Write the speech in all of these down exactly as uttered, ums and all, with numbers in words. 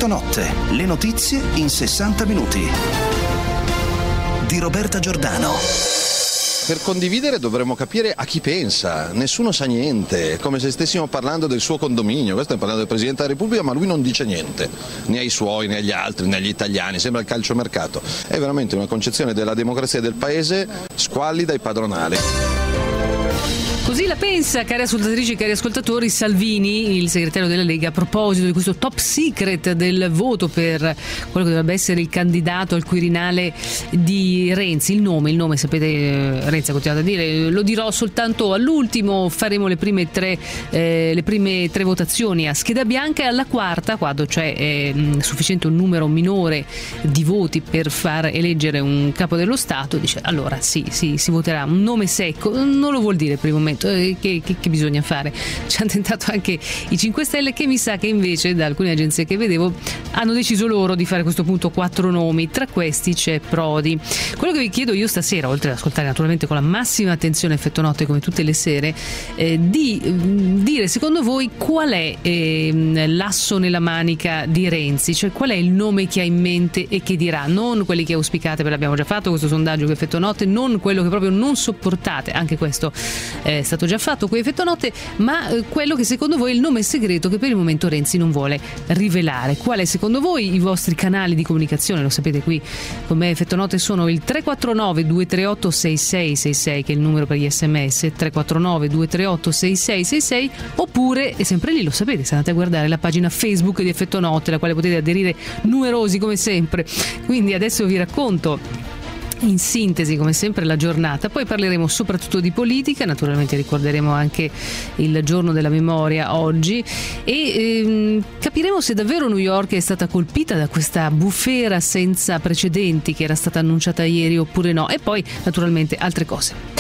Effetto Notte, le notizie in sessanta minuti. Di Roberta Giordano. Per condividere dovremmo capire a chi pensa, nessuno sa niente, è come se stessimo parlando del suo condominio, questo è parlando del Presidente della Repubblica, ma lui non dice niente, né ai suoi, né agli altri, né agli italiani, sembra il calciomercato. È veramente una concezione della democrazia del paese squallida e padronale. Così la pensa, cari ascoltatrici e cari ascoltatori, Salvini, il segretario della Lega, a proposito di questo top secret del voto per quello che dovrebbe essere il candidato al Quirinale di Renzi. Il nome, il nome, sapete, Renzi ha continuato a dire, lo dirò soltanto all'ultimo, faremo le prime tre, eh, le prime tre votazioni a scheda bianca e alla quarta, quando c'è eh, sufficiente un numero minore di voti per far eleggere un capo dello Stato, dice allora sì, sì, si voterà. Un nome secco non lo vuol dire per il momento. Che, che, che bisogna fare? Ci hanno tentato anche i cinque Stelle, che mi sa che invece da alcune agenzie che vedevo hanno deciso loro di fare a questo punto quattro nomi. Tra questi c'è Prodi. Quello che vi chiedo io stasera, oltre ad ascoltare naturalmente con la massima attenzione Effetto Notte come tutte le sere, eh, di eh, dire secondo voi qual è eh, l'asso nella manica di Renzi, cioè qual è il nome che ha in mente e che dirà, non quelli che auspicate, ve l'abbiamo già fatto questo sondaggio che Effetto Notte, non quello che proprio non sopportate, anche questo è stato già fatto qui Effetto Notte, ma eh, quello che secondo voi è il nome segreto che per il momento Renzi non vuole rivelare. Qual è secondo voi i vostri canali di comunicazione? Lo sapete, qui con me Effetto Notte sono il tre quattro nove due tre otto sei sei sei sei, che è il numero per gli sms, tre quattro nove due tre otto sei sei sei sei, oppure, e sempre lì lo sapete, se andate a guardare la pagina Facebook di Effetto Notte, alla quale potete aderire numerosi come sempre. Quindi adesso vi racconto in sintesi come sempre la giornata, poi parleremo soprattutto di politica, naturalmente ricorderemo anche il giorno della memoria oggi e ehm, capiremo se davvero New York è stata colpita da questa bufera senza precedenti che era stata annunciata ieri oppure no, e poi naturalmente altre cose.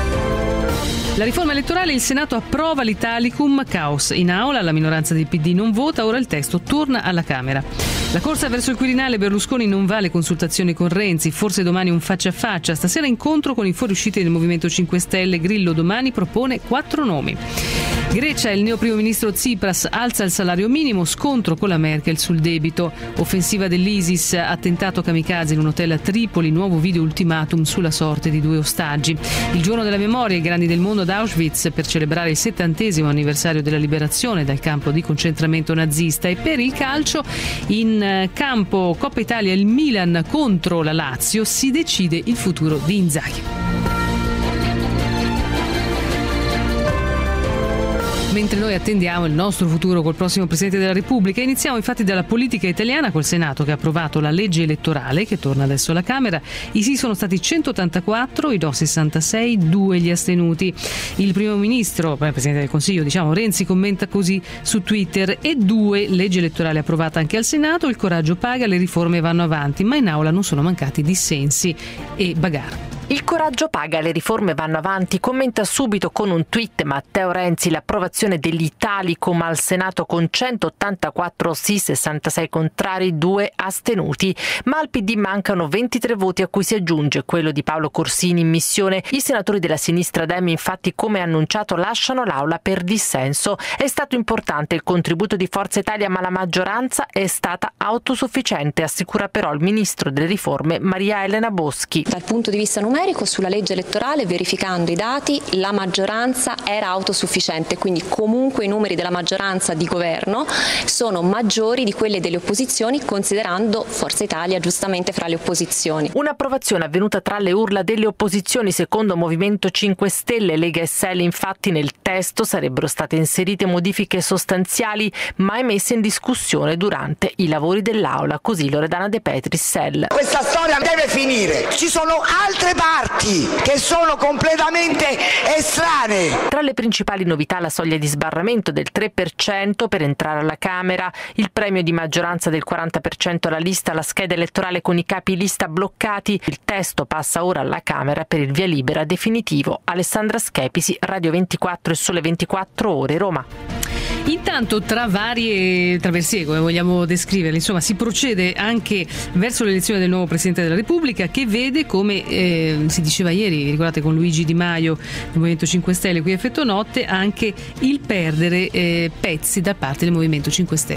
La riforma elettorale, il Senato approva l'Italicum, caos in aula, la minoranza del P D non vota, ora il testo torna alla Camera. La corsa verso il Quirinale, Berlusconi non va alle consultazioni con Renzi, forse domani un faccia a faccia, stasera incontro con i fuoriusciti del Movimento cinque Stelle, Grillo domani propone quattro nomi. Grecia, il neo primo ministro Tsipras alza il salario minimo, scontro con la Merkel sul debito, offensiva dell'ISIS, attentato kamikaze in un hotel a Tripoli, nuovo video ultimatum sulla sorte di due ostaggi. Il giorno della memoria, i grandi del mondo ad Auschwitz per celebrare il settantesimo anniversario della liberazione dal campo di concentramento nazista. E per il calcio, in campo Coppa Italia, il Milan contro la Lazio, si decide il futuro di Inzaghi. Mentre noi attendiamo il nostro futuro col prossimo Presidente della Repubblica, iniziamo infatti dalla politica italiana col Senato che ha approvato la legge elettorale che torna adesso alla Camera. I sì sono stati centottantaquattro, i no sessantasei, due gli astenuti. Il primo ministro, il Presidente del Consiglio, diciamo, Renzi commenta così su Twitter: e due, legge elettorale approvata anche al Senato, il coraggio paga, le riforme vanno avanti, ma in aula non sono mancati dissensi e bagarre. Il coraggio paga, le riforme vanno avanti, commenta subito con un tweet Matteo Renzi l'approvazione dell'Italicum al Senato con centottantaquattro sì, sessantasei contrari, due astenuti, ma al P D mancano ventitré voti a cui si aggiunge quello di Paolo Corsini in missione. I senatori della sinistra Dem infatti, come annunciato, lasciano l'aula per dissenso. È stato importante il contributo di Forza Italia, ma la maggioranza è stata autosufficiente, assicura però il ministro delle riforme Maria Elena Boschi. Dal punto di vista numerico, sulla legge elettorale, verificando i dati, la maggioranza era autosufficiente, quindi comunque i numeri della maggioranza di governo sono maggiori di quelli delle opposizioni, considerando Forza Italia giustamente fra le opposizioni. Un'approvazione avvenuta tra le urla delle opposizioni, secondo Movimento cinque Stelle, Lega e S E L. Infatti nel testo sarebbero state inserite modifiche sostanziali mai messe in discussione durante i lavori dell'Aula, così Loredana De Petris, S E L. Questa storia deve finire, ci sono altre parti che sono completamente estranee. Tra le principali novità la soglia di sbarramento del tre per cento per entrare alla Camera, il premio di maggioranza del quaranta per cento alla lista, la scheda elettorale con i capi lista bloccati. Il testo passa ora alla Camera per il via libera definitivo. Alessandra Schepisi, Radio ventiquattro e Sole ventiquattro Ore, Roma. Intanto, tra varie traversie, come vogliamo descriverle, insomma, si procede anche verso l'elezione del nuovo Presidente della Repubblica, che vede, come eh, si diceva ieri, ricordate, con Luigi Di Maio del Movimento cinque Stelle qui a Effetto Notte, anche il perdere eh, pezzi da parte del Movimento cinque Stelle.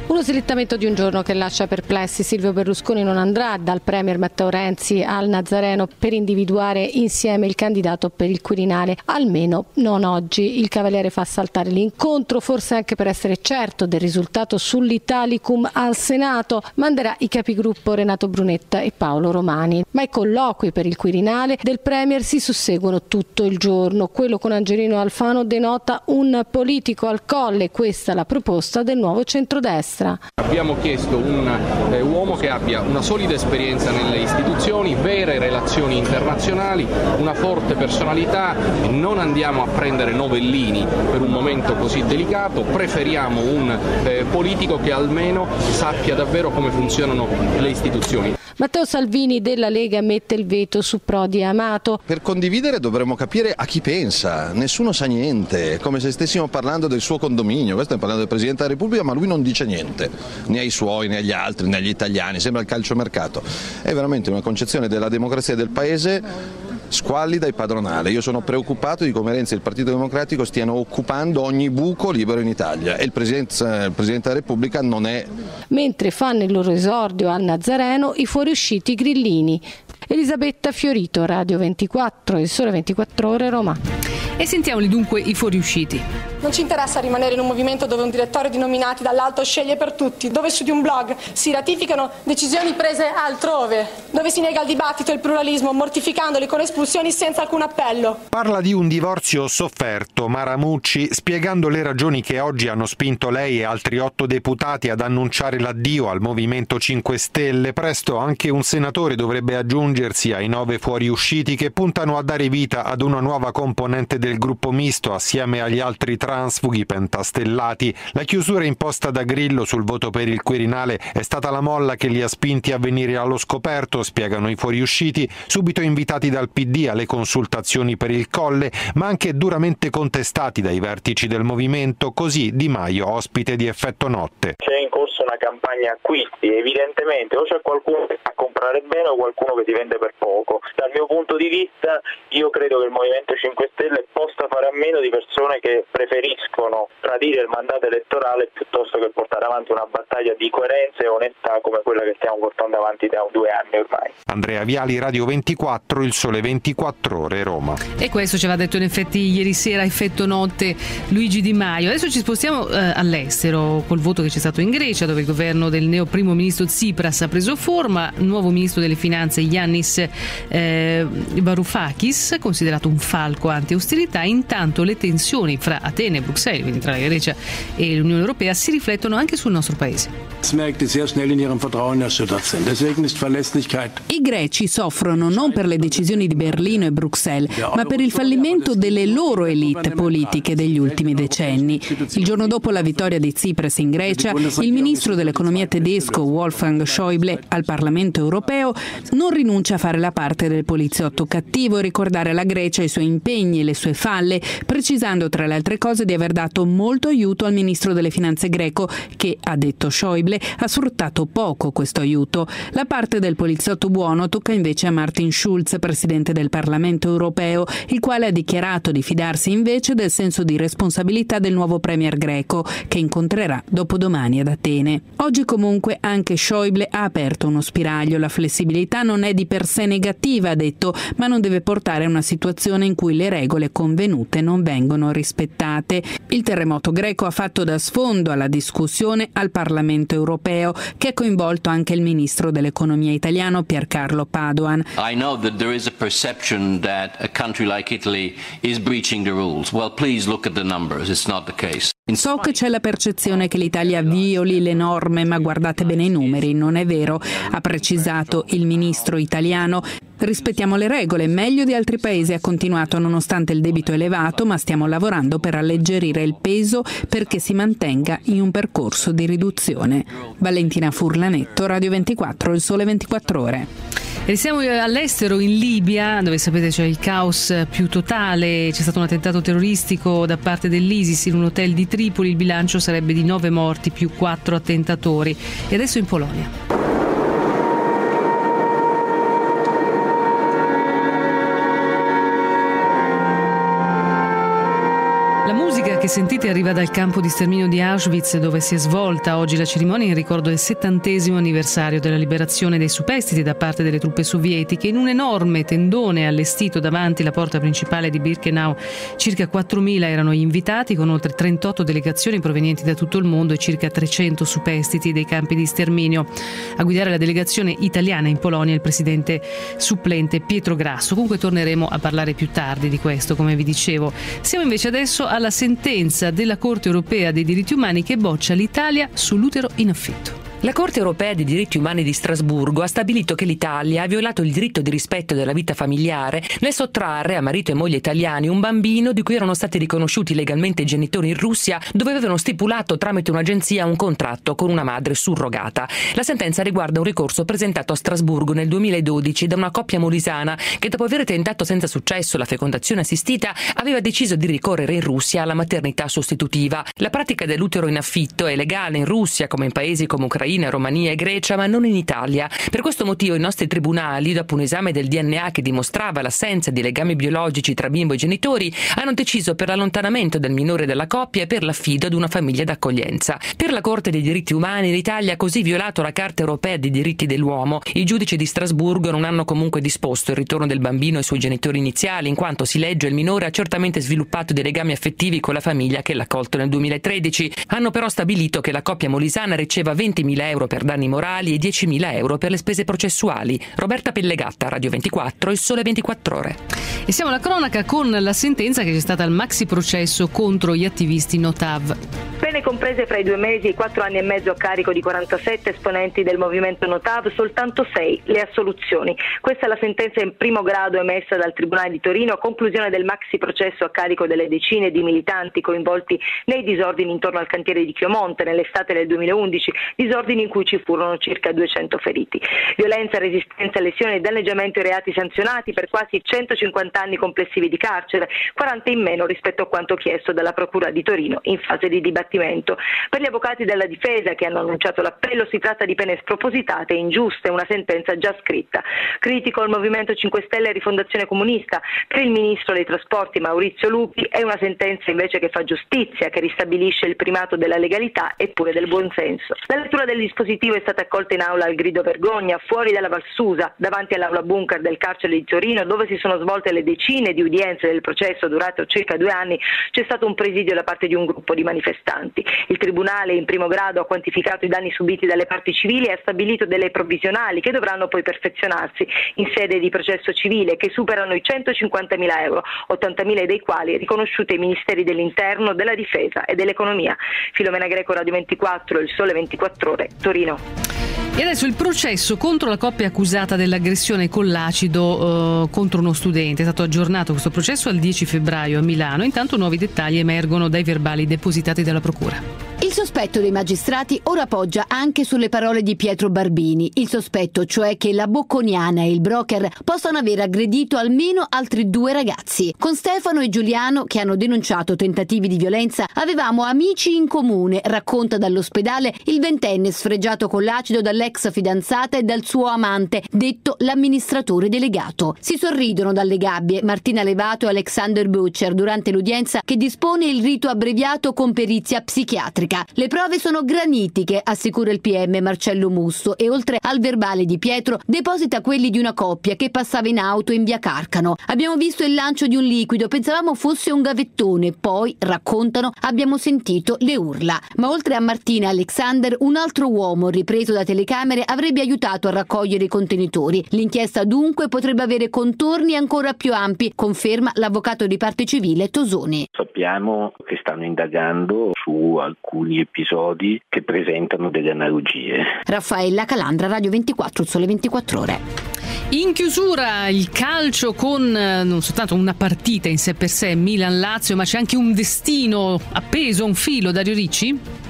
Uno slittamento di un giorno che lascia perplessi. Silvio Berlusconi non andrà dal premier Matteo Renzi al Nazareno per individuare insieme il candidato per il Quirinale, almeno non oggi. Il Cavaliere fa saltare l'incontro, forse anche per essere certo del risultato sull'Italicum al Senato. Manderà i capigruppo Renato Brunetta e Paolo Romani. Ma i colloqui per il Quirinale del premier si susseguono tutto il giorno. Quello con Angelino Alfano denota un politico al colle. Questa è la proposta del nuovo centrodestra. Abbiamo chiesto un eh, uomo che abbia una solida esperienza nelle istituzioni, vere relazioni internazionali, una forte personalità. Non andiamo a prendere novellini per un momento così delicato, preferiamo un eh, politico che almeno sappia davvero come funzionano le istituzioni. Matteo Salvini della Lega mette il veto su Prodi e Amato. Per condividere dovremmo capire a chi pensa, nessuno sa niente, come se stessimo parlando del suo condominio. Questo stiamo parlando del Presidente della Repubblica, ma lui non dice niente, né ai suoi, né agli altri, né agli italiani, sembra il calciomercato. È veramente una concezione della democrazia del Paese squallida e padronale. Io sono preoccupato di come Renzi e il Partito Democratico stiano occupando ogni buco libero in Italia e il Presidente, il Presidente della Repubblica non è. Mentre fanno il loro esordio al Nazareno i fuoriusciti grillini. Elisabetta Fiorito, Radio ventiquattro, il Sole ventiquattro Ore, Roma. E sentiamoli dunque i fuoriusciti. Non ci interessa rimanere in un movimento dove un direttorio di nominati dall'alto sceglie per tutti, dove su di un blog si ratificano decisioni prese altrove, dove si nega il dibattito e il pluralismo, mortificandoli con espulsioni senza alcun appello. Parla di un divorzio sofferto Maramucci, spiegando le ragioni che oggi hanno spinto lei e altri otto deputati ad annunciare l'addio al Movimento cinque Stelle. Presto anche un senatore dovrebbe aggiungersi ai nove fuoriusciti che puntano a dare vita ad una nuova componente del gruppo misto assieme agli altri transfughi pentastellati. La chiusura imposta da Grillo sul voto per il Quirinale è stata la molla che li ha spinti a venire allo scoperto, spiegano i fuoriusciti, subito invitati dal P D alle consultazioni per il Colle, ma anche duramente contestati dai vertici del movimento, così Di Maio ospite di Effetto Notte. C'è in corso una campagna acquisti, evidentemente o c'è qualcuno che fa comprare bene o qualcuno che si vende per poco. Dal mio punto di vista io credo che il Movimento cinque Stelle possa fare a meno di persone che preferiscono tradire il mandato elettorale piuttosto che portare avanti una battaglia di coerenza e onestà come quella che stiamo portando avanti da due anni ormai. Andrea Viali, Radio ventiquattro, il Sole ventiquattro Ore, Roma. E questo ci aveva detto in effetti ieri sera Effetto Notte Luigi Di Maio. Adesso ci spostiamo eh, all'estero col voto che c'è stato in Grecia, dove il governo del neo primo ministro Tsipras ha preso forma. Nuovo ministro delle finanze Yannis eh, Varoufakis, considerato un falco anti-austerità. Intanto le tensioni fra Atene e Bruxelles, quindi tra la Grecia e l'Unione Europea, si riflettono anche sul nostro paese. I greci soffrono non per le decisioni di Berlino e Bruxelles, ma per il fallimento delle loro elite politiche degli ultimi decenni. Il giorno dopo la vittoria di Tsipras in Grecia, il ministro dell'economia tedesco Wolfgang Schäuble al Parlamento europeo non rinuncia a fare la parte del poliziotto cattivo e ricordare alla Grecia i suoi impegni e le sue falle, precisando tra le altre cose di aver dato molto aiuto al ministro delle finanze greco che, ha detto Schäuble, ha sfruttato poco questo aiuto. La parte del poliziotto buono tocca invece a Martin Schulz, presidente del Parlamento europeo, il quale ha dichiarato di fidarsi invece del senso di responsabilità del nuovo premier greco, che incontrerà dopodomani ad Atene. Oggi comunque anche Schäuble ha aperto uno spiraglio. La flessibilità non è di per sé negativa, ha detto, ma non deve portare a una situazione in cui le regole convenute non vengono rispettate. Il terremoto greco ha fatto da sfondo alla discussione al Parlamento europeo, che ha coinvolto anche il ministro dell'economia italiano Piercarlo Padoan. I know that there is a perception that a country like Italy is breaching the rules. Well, please look at the numbers. It's not the case. So che c'è la percezione che l'Italia violi le norme, ma guardate bene i numeri, non è vero, ha precisato il ministro italiano. Rispettiamo le regole, meglio di altri paesi, ha continuato, nonostante il debito elevato, ma stiamo lavorando per alleggerire il peso perché si mantenga in un percorso di riduzione. Valentina Furlanetto, Radio ventiquattro, il Sole ventiquattro Ore. E siamo all'estero, in Libia, dove sapete c'è il caos più totale. C'è stato un attentato terroristico da parte dell'ISIS in un hotel di Tripoli. Il bilancio sarebbe di nove morti più quattro attentatori. E adesso in Polonia. La musica che che sentite arriva dal campo di sterminio di Auschwitz, dove si è svolta oggi la cerimonia in ricordo del settantesimo anniversario della liberazione dei superstiti da parte delle truppe sovietiche. In un enorme tendone allestito davanti la porta principale di Birkenau, circa quattromila erano gli invitati, con oltre trentotto delegazioni provenienti da tutto il mondo e circa trecento superstiti dei campi di sterminio. A guidare la delegazione italiana in Polonia il presidente supplente Pietro Grasso. Comunque torneremo a parlare più tardi di questo, come vi dicevo. Siamo invece adesso alla sentenza della Corte europea dei diritti umani che boccia l'Italia sull'utero in affitto. La Corte europea dei diritti umani di Strasburgo ha stabilito che l'Italia ha violato il diritto di rispetto della vita familiare nel sottrarre a marito e moglie italiani un bambino di cui erano stati riconosciuti legalmente i genitori in Russia, dove avevano stipulato tramite un'agenzia un contratto con una madre surrogata. La sentenza riguarda un ricorso presentato a Strasburgo nel duemiladodici da una coppia molisana che, dopo aver tentato senza successo la fecondazione assistita, aveva deciso di ricorrere in Russia alla maternità sostitutiva. La pratica dell'utero in affitto è legale in Russia come in paesi come Ucraina, Romania e Grecia, ma non in Italia. Per questo motivo i nostri tribunali, dopo un esame del D N A che dimostrava l'assenza di legami biologici tra bimbo e genitori, hanno deciso per l'allontanamento del minore dalla coppia e per l'affido ad una famiglia d'accoglienza. Per la Corte dei diritti umani l'Italia ha così violato la Carta europea dei diritti dell'uomo. I giudici di Strasburgo non hanno comunque disposto il ritorno del bambino ai suoi genitori iniziali, in quanto, si legge, il minore ha certamente sviluppato dei legami affettivi con la famiglia che l'ha accolto nel duemilatredici. Hanno però stabilito che la coppia molisana riceva ventimila euro per danni morali e diecimila euro per le spese processuali. Roberta Pellegatta, Radio ventiquattro, Il Sole ventiquattro Ore. E siamo alla cronaca con la sentenza che c'è stata al maxi processo contro gli attivisti Notav. Pene comprese fra i due mesi e i quattro anni e mezzo a carico di quarantasette esponenti del movimento Notav, soltanto sei le assoluzioni. Questa è la sentenza in primo grado emessa dal Tribunale di Torino a conclusione del maxi processo a carico delle decine di militanti coinvolti nei disordini intorno al cantiere di Chiomonte nell'estate del duemilaundici, disordini in cui ci furono circa duecento feriti. Violenza, resistenza, lesioni e danneggiamento, i reati sanzionati per quasi centocinquanta anni complessivi di carcere, quaranta in meno rispetto a quanto chiesto dalla Procura di Torino in fase di dibattimento. Per gli avvocati della difesa che hanno annunciato l'appello si tratta di pene spropositate e ingiuste, una sentenza già scritta. Critico il Movimento cinque Stelle e Rifondazione Comunista. Per il Ministro dei Trasporti Maurizio Lupi è una sentenza invece che fa giustizia, che ristabilisce il primato della legalità e pure del buonsenso. La lettura del dispositivo è stata accolta in aula al grido vergogna, fuori dalla Valsusa, davanti all'aula bunker del carcere di Torino, dove si sono svolte le decine di udienze del processo durato circa due anni. C'è stato un presidio da parte di un gruppo di manifestanti. Il Tribunale in primo grado ha quantificato i danni subiti dalle parti civili e ha stabilito delle provvisionali che dovranno poi perfezionarsi in sede di processo civile, che superano i centocinquantamila euro, ottantamila dei quali riconosciuti ai Ministeri dell'Interno, della Difesa e dell'Economia. Filomena Greco, Radio ventiquattro, Il Sole ventiquattro Ore, Torino. E adesso il processo contro la coppia accusata dell'aggressione con l'acido eh, contro uno studente. È stato aggiornato questo processo al dieci febbraio a Milano. Intanto nuovi dettagli emergono dai verbali depositati dalla Procura. Il sospetto dei magistrati ora poggia anche sulle parole di Pietro Barbini. Il sospetto, cioè che la Bocconiana e il broker possano aver aggredito almeno altri due ragazzi. Con Stefano e Giuliano, che hanno denunciato tentativi di violenza, avevamo amici in comune, racconta dall'ospedale il ventenne sfregiato con l'acido dall'ex fidanzata e dal suo amante, detto l'amministratore delegato. Si sorridono dalle gabbie Martina Levato e Alexander Butcher durante l'udienza che dispone il rito abbreviato con perizia psichiatrica. Le prove sono granitiche, assicura il P M Marcello Musso, e oltre al verbale di Pietro deposita quelli di una coppia che passava in auto in via Carcano. Abbiamo visto il lancio di un liquido, pensavamo fosse un gavettone, poi, raccontano, abbiamo sentito le urla. Ma oltre a Martina e Alexander, un altro uomo ripreso da telecamere avrebbe aiutato a raccogliere i contenitori. L'inchiesta dunque potrebbe avere contorni ancora più ampi, conferma l'avvocato di parte civile Tosoni. Sappiamo che stanno indagando su alcuni episodi che presentano delle analogie. Raffaella Calandra, Radio ventiquattro, Il Sole ventiquattro Ore. In chiusura il calcio con non soltanto una partita in sé per sé, Milan-Lazio, ma c'è anche un destino appeso a un filo, Dario Ricci?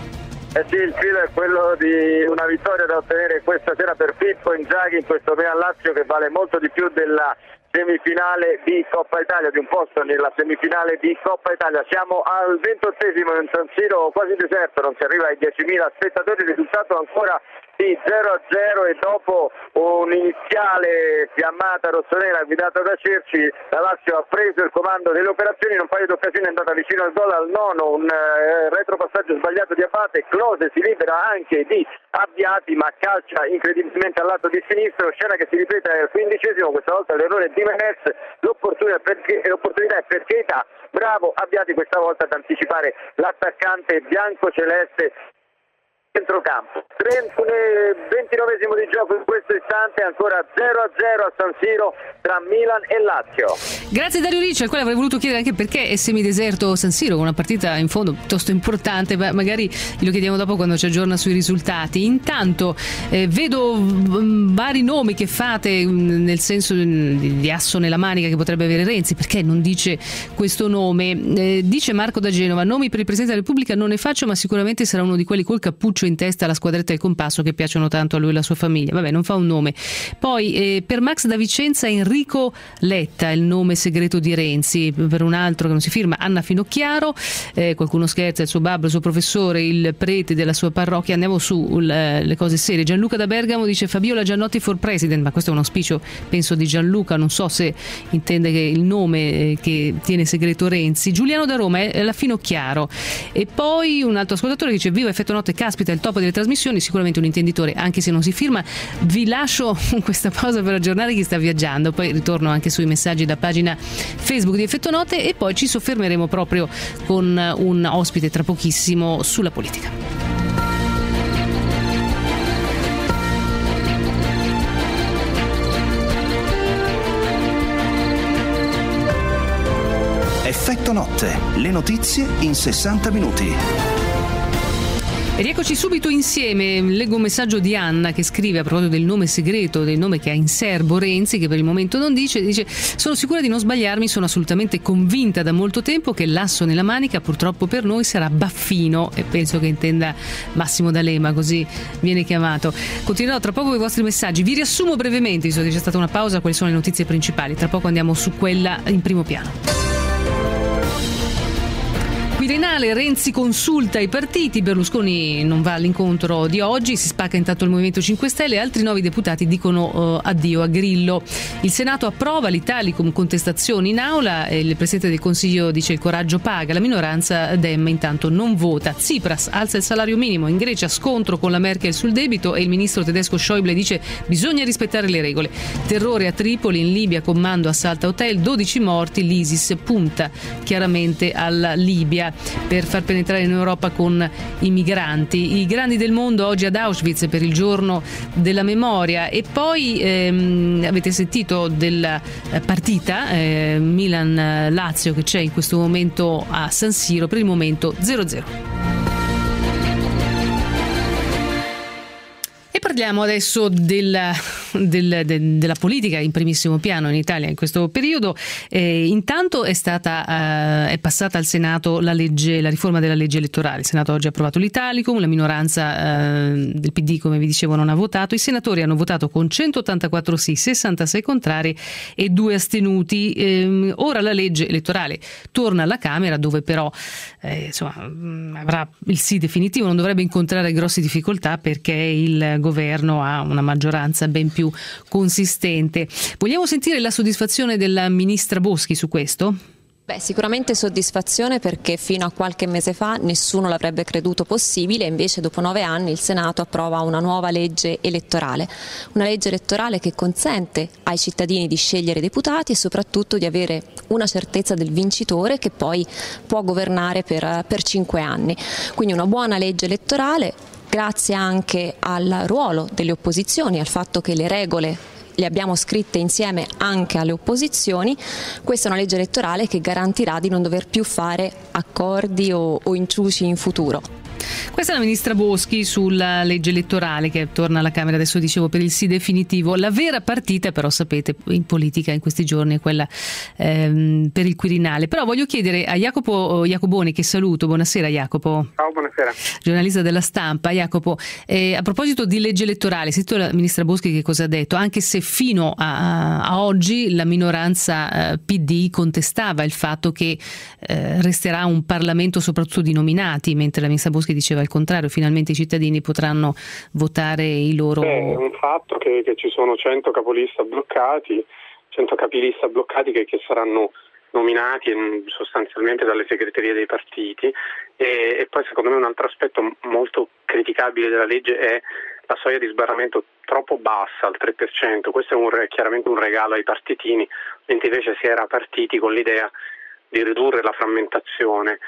Eh sì, il filo è quello di una vittoria da ottenere questa sera per Pippo Inzaghi in questo Milan-Lazio che vale molto di più della semifinale di Coppa Italia, di un posto nella semifinale di Coppa Italia. Siamo al ventottesimo in un San Siro quasi deserto, non si arriva ai diecimila spettatori, il risultato ancora di zero a zero e dopo un'iniziale fiammata rossonera guidata da Cerci, la Lazio ha preso il comando delle operazioni, in un paio di occasioni è andata vicino al gol al nono, un eh, retropassaggio sbagliato di Abate, Klose si libera anche di Abbiati ma calcia incredibilmente al lato di sinistro, scena che si ripete al quindicesimo, questa volta l'errore di Menez, l'opportunità per, l'opportunità è per Keita, bravo Abbiati questa volta ad anticipare l'attaccante bianco-celeste centrocampo. ventinovesimo di gioco in questo istante, ancora zero a zero a San Siro tra Milan e Lazio. Grazie Dario Ricci, al quale avrei voluto chiedere anche perché è semideserto San Siro, con una partita in fondo piuttosto importante, ma magari glielo chiediamo dopo quando ci aggiorna sui risultati. Intanto eh, vedo m, vari nomi che fate m, nel senso di, di asso nella manica che potrebbe avere Renzi, perché non dice questo nome? Eh, dice Marco da Genova, nomi per il Presidente della Repubblica non ne faccio, ma sicuramente sarà uno di quelli col cappuccio in testa alla squadretta del compasso che piacciono tanto a lui e alla sua famiglia. Vabbè, non fa un nome. Poi eh, per Max da Vicenza Enrico Letta, il nome segreto di Renzi. Per un altro che non si firma Anna Finocchiaro, eh, qualcuno scherza, il suo babbo, il suo professore, il prete della sua parrocchia. Andiamo su le, le cose serie. Gianluca da Bergamo dice Fabiola Giannotti for President, ma questo è un auspicio penso di Gianluca, non so se intende che il nome eh, che tiene segreto Renzi. Giuliano da Roma è la Finocchiaro. E poi un altro ascoltatore che dice viva Effetto Notte, caspita il top delle trasmissioni, sicuramente un intenditore anche se non si firma. Vi lascio questa pausa per aggiornare chi sta viaggiando, poi ritorno anche sui messaggi da pagina Facebook di Effetto Notte e poi ci soffermeremo proprio con un ospite tra pochissimo sulla politica. Effetto Notte, le notizie in sessanta minuti. E rieccoci subito insieme. Leggo un messaggio di Anna che scrive a proposito del nome segreto, del nome che ha in serbo Renzi, che per il momento non dice. Dice: sono sicura di non sbagliarmi, sono assolutamente convinta da molto tempo che l'asso nella manica purtroppo per noi sarà Baffino, e penso che intenda Massimo D'Alema, così viene chiamato. Continuerò tra poco con i vostri messaggi. Vi riassumo brevemente, visto che c'è stata una pausa, quali sono le notizie principali. Tra poco andiamo su quella in primo piano. Quirinale, Renzi consulta i partiti, Berlusconi non va all'incontro di oggi, si spacca intanto il Movimento cinque Stelle, altri nuovi deputati dicono uh, addio a Grillo. Il Senato approva l'Italicum, contestazioni in aula, e il Presidente del Consiglio dice il coraggio paga, la minoranza Dem intanto non vota. Tsipras alza il salario minimo, in Grecia scontro con la Merkel sul debito e il ministro tedesco Schäuble dice bisogna rispettare le regole. Terrore a Tripoli, in Libia comando assalta hotel, dodici morti, l'ISIS punta chiaramente alla Libia per far penetrare in Europa con i migranti. I grandi del mondo oggi ad Auschwitz per il giorno della memoria. E poi ehm, avete sentito della partita eh, Milan-Lazio che c'è in questo momento a San Siro, per il momento zero a zero. E parliamo adesso della, del, de, della politica in primissimo piano in Italia in questo periodo. Eh, intanto è stata eh, è passata al Senato la legge, la riforma della legge elettorale. Il Senato oggi ha approvato l'Italicum, la minoranza eh, del P D, come vi dicevo, non ha votato. I senatori hanno votato con centottantaquattro sì, sessantasei contrari e due astenuti. Eh, ora la legge elettorale torna alla Camera, dove però eh, insomma, avrà il sì definitivo, non dovrebbe incontrare grosse difficoltà perché il governo ha una maggioranza ben più consistente. Vogliamo sentire la soddisfazione della ministra Boschi su questo? Beh, sicuramente soddisfazione, perché fino a qualche mese fa nessuno l'avrebbe creduto possibile, invece dopo nove anni il Senato approva una nuova legge elettorale, una legge elettorale che consente ai cittadini di scegliere deputati e soprattutto di avere una certezza del vincitore che poi può governare per, per cinque anni. Quindi una buona legge elettorale, grazie anche al ruolo delle opposizioni, al fatto che le regole le abbiamo scritte insieme anche alle opposizioni. Questa è una legge elettorale che garantirà di non dover più fare accordi o, o inciuci in futuro. Questa è la ministra Boschi sulla legge elettorale che torna alla Camera, adesso dicevo, per il sì definitivo. La vera partita però, sapete, in politica in questi giorni è quella ehm, per il Quirinale. Però voglio chiedere a Jacopo Jacoboni, che saluto. Buonasera Jacopo. Ciao, buonasera. Giornalista della Stampa. Jacopo, eh, a proposito di legge elettorale, sento la ministra Boschi che cosa ha detto, anche se fino a, a oggi la minoranza eh, P D contestava il fatto che eh, resterà un Parlamento soprattutto di nominati, mentre la ministra Boschi Boschi diceva il contrario, finalmente i cittadini potranno votare i loro... Beh, è un fatto che, che ci sono cento capolista bloccati, cento capilista bloccati che, che saranno nominati sostanzialmente dalle segreterie dei partiti e, e poi secondo me un altro aspetto molto criticabile della legge è la soglia di sbarramento troppo bassa, al tre per cento. Questo è un, chiaramente un regalo ai partitini, mentre invece si era partiti con l'idea di ridurre la frammentazione.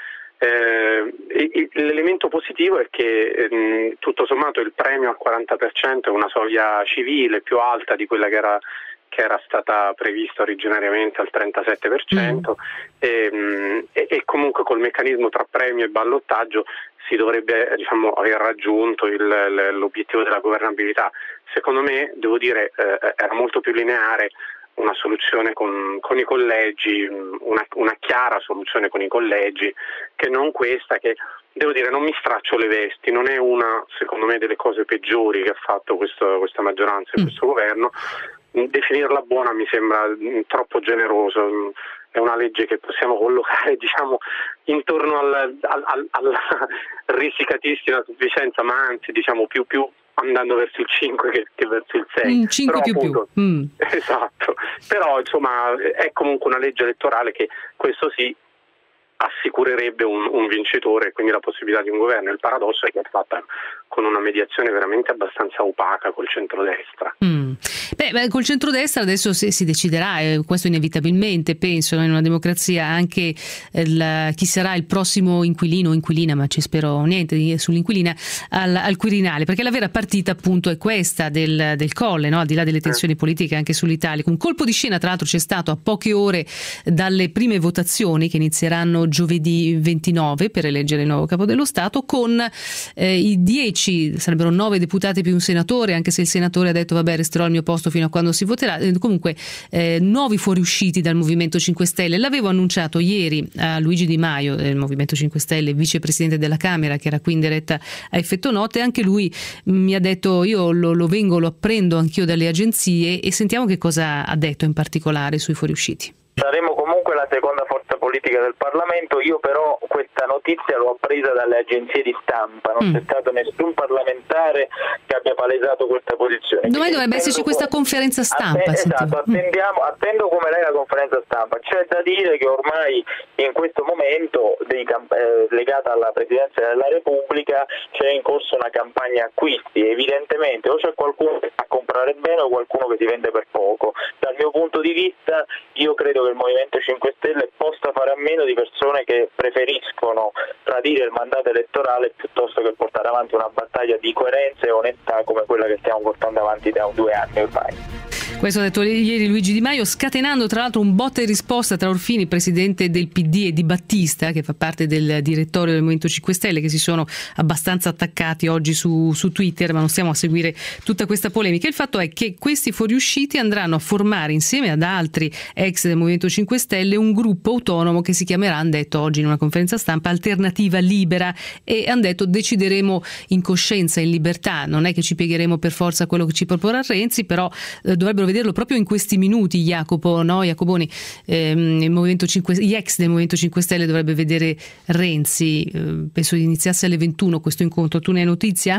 Eh, e, e l'elemento positivo è che ehm, tutto sommato il premio al quaranta per cento è una soglia civile più alta di quella che era che era stata prevista originariamente al trentasette per cento mm. e, e, e comunque col meccanismo tra premio e ballottaggio si dovrebbe diciamo aver raggiunto il, l'obiettivo della governabilità. Secondo me, devo dire, eh, era molto più lineare una soluzione con, con i collegi, una, una chiara soluzione con i collegi, che non questa che, devo dire, non mi straccio le vesti, non è una, secondo me, delle cose peggiori che ha fatto questo, questa maggioranza e mm. questo governo. Definirla buona mi sembra troppo generoso, è una legge che possiamo collocare diciamo intorno al, al, al, alla risicatissima sufficienza, ma anzi diciamo più più andando verso il cinque che, che verso il sei. cinque più appunto, più. Mm. Esatto, però insomma è comunque una legge elettorale che questo sì assicurerebbe un, un vincitore e quindi la possibilità di un governo. Il paradosso è che è fatta con una mediazione veramente abbastanza opaca col centrodestra. Mm. Beh, beh, col centrodestra adesso si, si deciderà, eh, questo inevitabilmente, penso, in una democrazia anche il, chi sarà il prossimo inquilino o inquilina, ma ci spero niente sull'inquilina, al, al Quirinale, perché la vera partita appunto è questa del, del Colle, no? Al di là delle tensioni politiche anche sull'Italia. Un colpo di scena tra l'altro c'è stato a poche ore dalle prime votazioni che inizieranno giovedì ventinove per eleggere il nuovo capo dello Stato, con eh, i dieci, sarebbero nove deputati più un senatore, anche se il senatore ha detto vabbè resterò al mio posto fino a quando si voterà, eh, comunque eh, nuovi fuoriusciti dal Movimento cinque Stelle. L'avevo annunciato ieri a Luigi Di Maio del Movimento cinque Stelle, vicepresidente della Camera, che era qui in diretta a Effetto Notte, anche lui mi ha detto io lo, lo vengo, lo apprendo anch'io dalle agenzie, e sentiamo che cosa ha detto in particolare sui fuoriusciti. Saremo comunque la seconda forza politica del Parlamento, io però questa notizia l'ho appresa dalle agenzie di stampa, non mm. c'è stato nessun parlamentare che abbia palesato questa posizione. Domani dovrebbe esserci questa conferenza stampa. Atten- esatto, attendiamo, attendo come lei la conferenza stampa. C'è da dire che ormai in questo momento dei camp- eh, legata alla Presidenza della Repubblica c'è in corso una campagna acquisti, evidentemente o c'è qualcuno che fa comprare bene o qualcuno che si vende per poco. Dal mio punto di vista io credo che il Movimento cinque Stelle possa fare a meno di persone che preferiscono tradire il mandato elettorale piuttosto che portare avanti una battaglia di coerenza e onestà come quella che stiamo portando avanti da due anni ormai. Questo ha detto ieri Luigi Di Maio, scatenando tra l'altro un botta e risposta tra Orfini, presidente del P D, e Di Battista, che fa parte del direttorio del Movimento cinque Stelle, che si sono abbastanza attaccati oggi su, su Twitter, ma non stiamo a seguire tutta questa polemica. Il fatto è che questi fuoriusciti andranno a formare insieme ad altri ex del Movimento cinque Stelle un gruppo autonomo che si chiamerà, hanno detto oggi in una conferenza stampa, Alternativa Libera, e hanno detto decideremo in coscienza, in libertà, non è che ci piegheremo per forza a quello che ci proporrà Renzi, però eh, dovrebbero vederlo proprio in questi minuti. Jacopo, no? Jacoboni, ehm, il Movimento cinque, gli ex del Movimento cinque Stelle dovrebbe vedere Renzi, eh, penso iniziasse alle ventuno questo incontro. Tu ne hai notizia?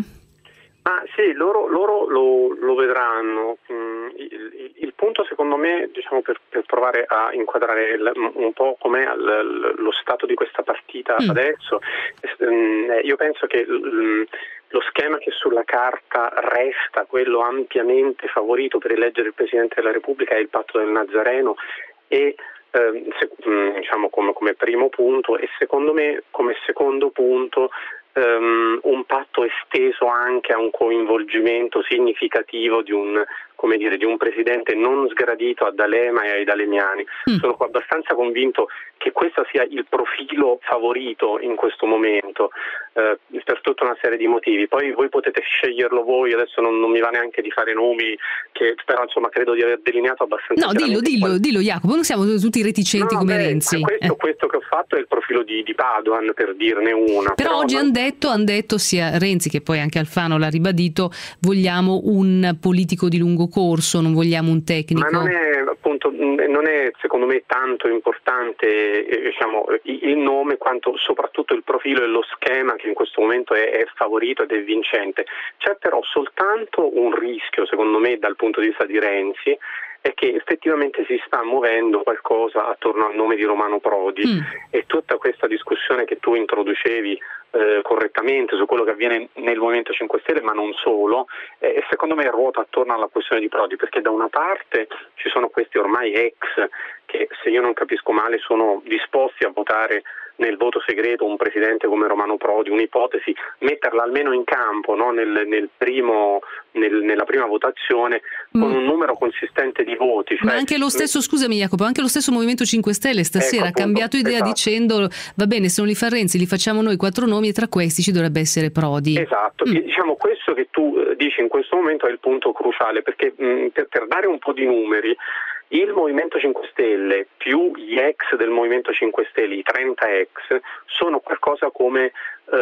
Ah sì, loro, loro lo, lo vedranno. Mm, il, il, il punto secondo me, diciamo, per, per provare a inquadrare il, un po' com'è l, lo stato di questa partita mm. adesso, eh, io penso che l, lo schema che sulla carta resta quello ampiamente favorito per eleggere il Presidente della Repubblica è il patto del Nazareno, e eh, se, diciamo come, come primo punto, e secondo me come secondo punto Um, un patto esteso anche a un coinvolgimento significativo di un, come dire, di un presidente non sgradito a D'Alema e ai dalemiani. Mm. Sono abbastanza convinto che questo sia il profilo favorito in questo momento, eh, per tutta una serie di motivi. Poi voi potete sceglierlo voi, adesso non, non mi va neanche di fare nomi, che però insomma credo di aver delineato abbastanza. No, dillo, dillo, qual... dillo Jacopo, non siamo tutti reticenti no, come beh, Renzi. Questo, eh. questo che ho fatto è il profilo di, di Padoan, per dirne una. Però, però oggi hanno detto, han detto sia Renzi che poi anche Alfano l'ha ribadito, vogliamo un politico di lungo corso, non vogliamo un tecnico. Ma non è, appunto, appunto non è secondo me tanto importante eh, diciamo, il nome quanto soprattutto il profilo e lo schema che in questo momento è, è favorito ed è vincente. C'è però soltanto un rischio secondo me dal punto di vista di Renzi, è che effettivamente si sta muovendo qualcosa attorno al nome di Romano Prodi mm. e tutta questa discussione che tu introducevi eh, correttamente su quello che avviene nel Movimento cinque Stelle, ma non solo, eh, secondo me ruota attorno alla questione di Prodi, perché da una parte ci sono questi ormai ex che, se io non capisco male, sono disposti a votare nel voto segreto un presidente come Romano Prodi, un'ipotesi, metterla almeno in campo, no? nel, nel primo, nel, nella prima votazione con mm. un numero consistente di voti. Cioè, ma anche lo stesso, scusami Jacopo, anche lo stesso Movimento cinque Stelle stasera ecco, ha cambiato idea esatto. dicendo va bene, se non li fa Renzi li facciamo noi quattro nomi e tra questi ci dovrebbe essere Prodi. Esatto, mm. diciamo questo che tu dici in questo momento è il punto cruciale, perché mh, per, per dare un po' di numeri, il Movimento cinque Stelle più gli ex del Movimento cinque Stelle, i trenta ex, sono qualcosa come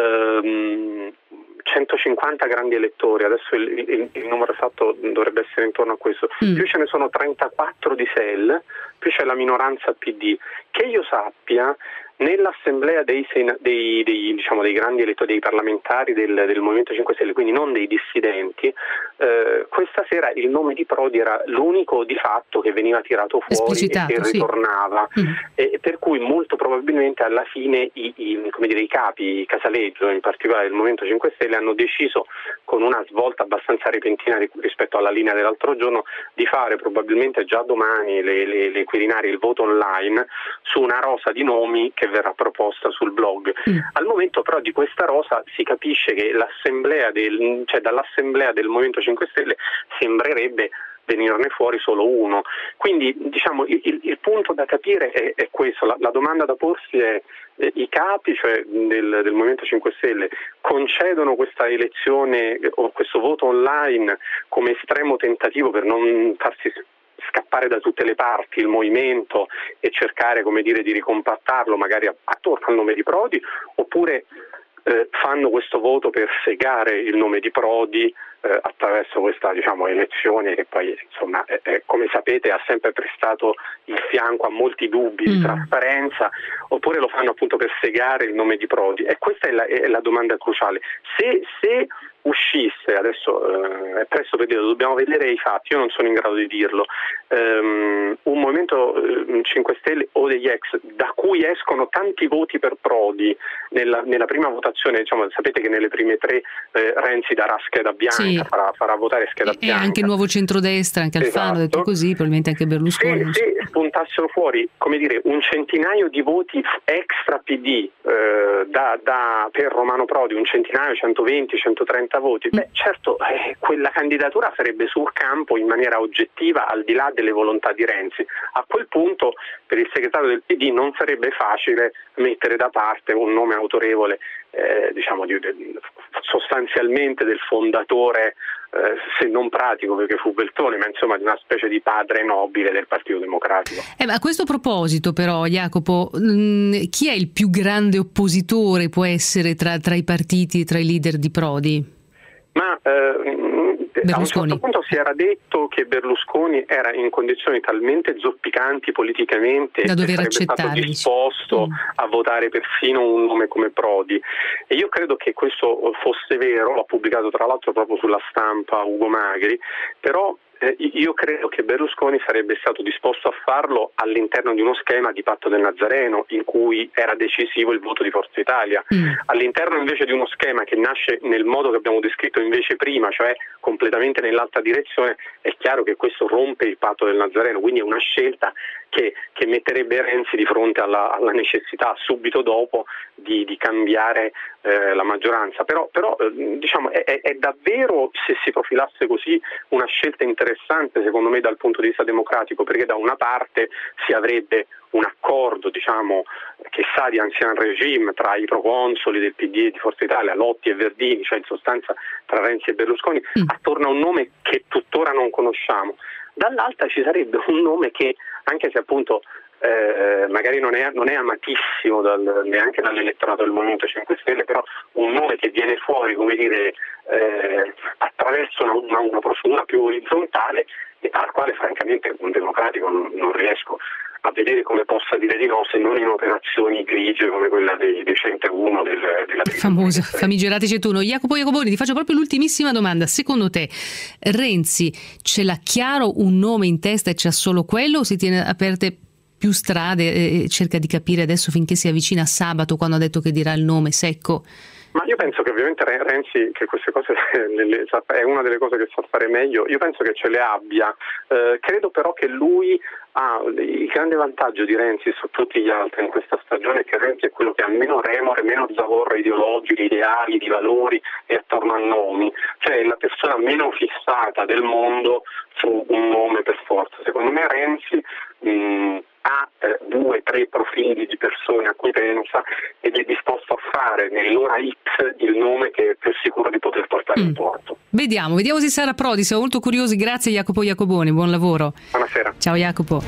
ehm, centocinquanta grandi elettori, adesso il, il, il numero esatto dovrebbe essere intorno a questo, mm. più ce ne sono trentaquattro di S E L, più c'è la minoranza P D. Che io sappia, nell'assemblea dei, dei, dei, diciamo, dei grandi elettori, dei parlamentari del, del Movimento cinque Stelle, quindi non dei dissidenti, eh, questa sera il nome di Prodi era l'unico di fatto che veniva tirato fuori e che ritornava, sì. mm. e per cui molto probabilmente alla fine i, i, come dire, i capi, Casaleggio in particolare del Movimento cinque Stelle, hanno deciso con una svolta abbastanza repentina rispetto alla linea dell'altro giorno di fare probabilmente già domani le, le, le Quirinali, il voto online su una rosa di nomi che verrà proposta sul blog. Mm. Al momento però di questa rosa si capisce che l'assemblea del, cioè dall'assemblea del Movimento cinque Stelle sembrerebbe venirne fuori solo uno. Quindi diciamo il, il, il punto da capire è, è questo, la, la domanda da porsi è eh, i capi, cioè del, del Movimento cinque Stelle, concedono questa elezione o questo voto online come estremo tentativo per non farsi scappare da tutte le parti il movimento e cercare, come dire, di ricompattarlo magari attorno al nome di Prodi, oppure eh, fanno questo voto per segare il nome di Prodi eh, attraverso questa, diciamo, elezione che poi insomma è, è, come sapete ha sempre prestato il fianco a molti dubbi mm. di trasparenza, oppure lo fanno appunto per segare il nome di Prodi. E questa è la, è la domanda cruciale. Se, se uscisse, adesso eh, è presto per dirlo, dobbiamo vedere i fatti, io non sono in grado di dirlo, um, un Movimento eh, cinque Stelle o degli ex da cui escono tanti voti per Prodi nella, nella prima votazione, diciamo, sapete che nelle prime tre eh, Renzi darà scheda bianca, sì. farà, farà votare scheda e, bianca. E anche il nuovo centrodestra, anche Alfano esatto. ha detto così, probabilmente anche Berlusconi. Se, se spuntassero fuori, come dire, un centinaio di voti extra P D eh, da, da, per Romano Prodi, un centinaio, centoventi, centotrenta voti, beh certo eh, quella candidatura sarebbe sul campo in maniera oggettiva al di là delle volontà di Renzi. A quel punto per il segretario del P D non sarebbe facile mettere da parte un nome autorevole eh, diciamo di, di, sostanzialmente del fondatore eh, se non pratico perché fu Veltroni, ma insomma di una specie di padre nobile del Partito Democratico. Eh, ma a questo proposito però Jacopo, mh, chi è il più grande oppositore può essere tra, tra i partiti, tra i leader di Prodi? Ma eh, a un certo punto si era detto che Berlusconi era in condizioni talmente zoppicanti politicamente da dover che sarebbe stato disposto mm. a votare perfino un nome come Prodi, e io credo che questo fosse vero, l'ha pubblicato tra l'altro proprio sulla Stampa Ugo Magri, però Eh, io credo che Berlusconi sarebbe stato disposto a farlo all'interno di uno schema di patto del Nazareno in cui era decisivo il voto di Forza Italia, mm. all'interno invece di uno schema che nasce nel modo che abbiamo descritto invece prima, cioè completamente nell'altra direzione, è chiaro che questo rompe il patto del Nazareno, quindi è una scelta che, che metterebbe Renzi di fronte alla, alla necessità subito dopo di, di cambiare eh, la maggioranza. Però, però eh, diciamo è, è davvero, se si profilasse così, una scelta interessante secondo me dal punto di vista democratico, perché da una parte si avrebbe un accordo, diciamo, che sa di ancien regime tra i proconsoli del P D e di Forza Italia, Lotti e Verdini, cioè in sostanza tra Renzi e Berlusconi, mm. attorno a un nome che tuttora non conosciamo. Dall'altra ci sarebbe un nome che, anche se appunto eh, magari non è, non è amatissimo dal, neanche dall'elettorato del Movimento cinque Stelle, però un nome che viene fuori, come dire, eh, attraverso una, una, una procedura più orizzontale e al quale francamente un democratico non, non riesco a vedere come possa dire di no, se non in operazioni grigie come quella dei, dei centouno del, della famosa, famigerati centouno. Jacopo Iacoboni, ti faccio proprio l'ultimissima domanda. Secondo te Renzi ce l'ha chiaro un nome in testa e c'ha solo quello, o si tiene aperte più strade e cerca di capire adesso finché si avvicina a sabato, quando ha detto che dirà il nome secco? Ma io penso che ovviamente Renzi, che queste cose è una delle cose che sa fare meglio, io penso che ce le abbia, eh, credo però che lui ha il grande vantaggio di Renzi su tutti gli altri in questa stagione, che Renzi è quello che ha meno remore, meno zavorra ideologiche, ideali, di valori e attorno a nomi, cioè è la persona meno fissata del mondo su un nome per forza. Secondo me Renzi mh, ha eh, due, tre profili di persone a cui pensa ed è disposto a fare nell'ora X il nome che è più sicuro di poter portare mm. in porto. Vediamo, vediamo se sarà Prodi, siamo molto curiosi. Grazie Jacopo Iacoboni, buon lavoro. Buonasera. Ciao Jacopo.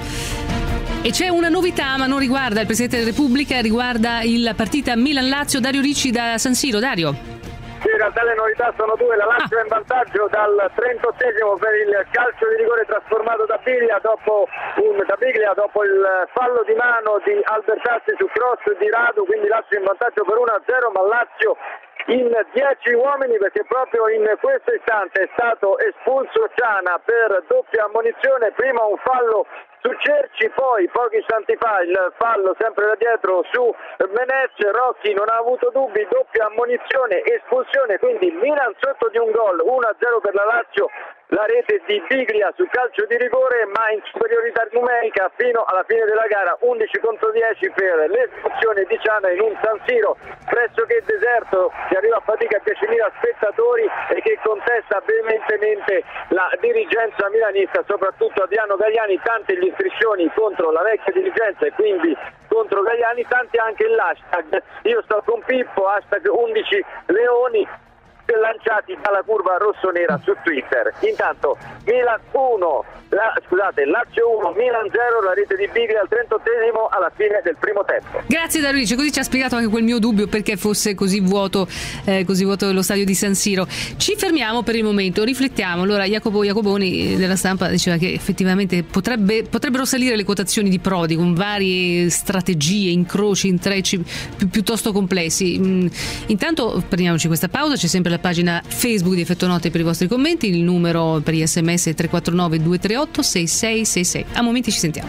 E c'è una novità, ma non riguarda il Presidente della Repubblica, riguarda il partita Milan-Lazio. Dario Ricci da San Siro. Dario. Sì, in realtà le novità sono due. La Lazio ah. è in vantaggio dal trentottesimo per il calcio di rigore trasformato da Biglia dopo, un, da Biglia dopo il fallo di mano di Albertazzi su cross di Radu, quindi Lazio in vantaggio per uno a zero, ma Lazio in dieci uomini, perché proprio in questo istante è stato espulso Ciana per doppia ammonizione, prima un fallo su Cerci, poi pochi istanti fa il fallo sempre da dietro su Menez. Rocchi non ha avuto dubbi, doppia ammonizione, espulsione, quindi Milan sotto di un gol, uno a zero per la Lazio. La rete di Biglia sul calcio di rigore, ma in superiorità numerica fino alla fine della gara, undici contro dieci per l'espulsione di Ciana in un San Siro pressoché deserto, si arriva a fatica a diecimila spettatori e che contesta veementemente la dirigenza milanista, soprattutto Adriano Galliani. Tante gli striscioni contro la vecchia dirigenza e quindi contro Galliani, tanti anche l'hashtag io sto con Pippo, hashtag undici leoni, lanciati dalla curva rossonera su Twitter. Intanto Milan uno, la, scusate, Lazio uno, Milan zero, la rete di Biglia al trentottesimo alla fine del primo tempo. Grazie Dario Ricci, così ci ha spiegato anche quel mio dubbio perché fosse così vuoto, eh, così vuoto lo stadio di San Siro. Ci fermiamo per il momento, riflettiamo. Allora Jacopo Iacoboni della Stampa diceva che effettivamente potrebbe, potrebbero salire le quotazioni di Prodi con varie strategie, incroci, intrecci pi- piuttosto complessi. Mm, intanto prendiamoci questa pausa, c'è sempre la pagina Facebook di Effetto Notte per i vostri commenti, il numero per gli sms è tre quattro nove due tre otto sei sei sei sei. A momenti ci sentiamo.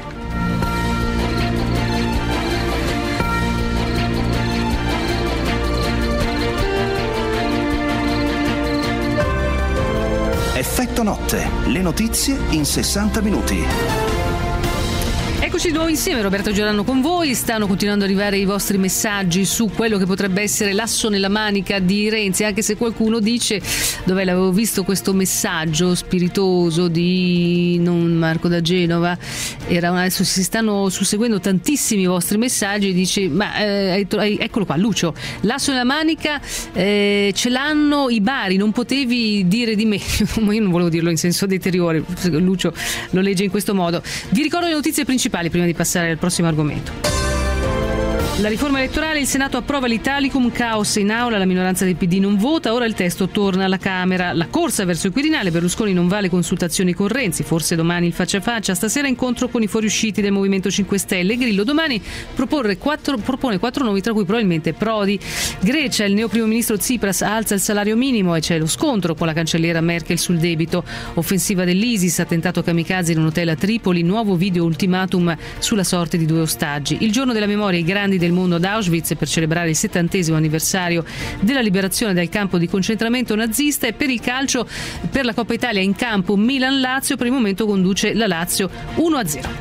Effetto Notte, le notizie in sessanta minuti. Eccoci di nuovo insieme, Roberto Giordano con voi. Stanno continuando ad arrivare i vostri messaggi su quello che potrebbe essere l'asso nella manica di Renzi, anche se qualcuno dice, dov'è, l'avevo visto questo messaggio spiritoso di non Marco da Genova, era una, adesso si stanno susseguendo tantissimi vostri messaggi, dice, ma eh, eccolo qua, Lucio, l'asso nella manica eh, ce l'hanno i Bari, non potevi dire di meglio. Ma io non volevo dirlo in senso deteriore, Lucio lo legge in questo modo. Vi ricordo le notizie principali prima di passare al prossimo argomento. La riforma elettorale, il Senato approva l'Italicum, caos in aula, la minoranza del P D non vota, ora il testo torna alla Camera. La corsa verso il Quirinale, Berlusconi non vale consultazioni con Renzi, forse domani il faccia a faccia, stasera incontro con i fuoriusciti del Movimento cinque Stelle, Grillo domani proporre quattro, propone quattro nomi, tra cui probabilmente Prodi. Grecia, il neo primo ministro Tsipras alza il salario minimo e c'è lo scontro con la cancelliera Merkel sul debito. Offensiva dell'ISIS, attentato kamikaze in un hotel a Tripoli, nuovo video ultimatum sulla sorte di due ostaggi. Il giorno della memoria, i grandi del mondo ad Auschwitz per celebrare il settantesimo anniversario della liberazione dal campo di concentramento nazista. E per il calcio, per la Coppa Italia in campo Milan-Lazio, per il momento conduce la Lazio uno a zero.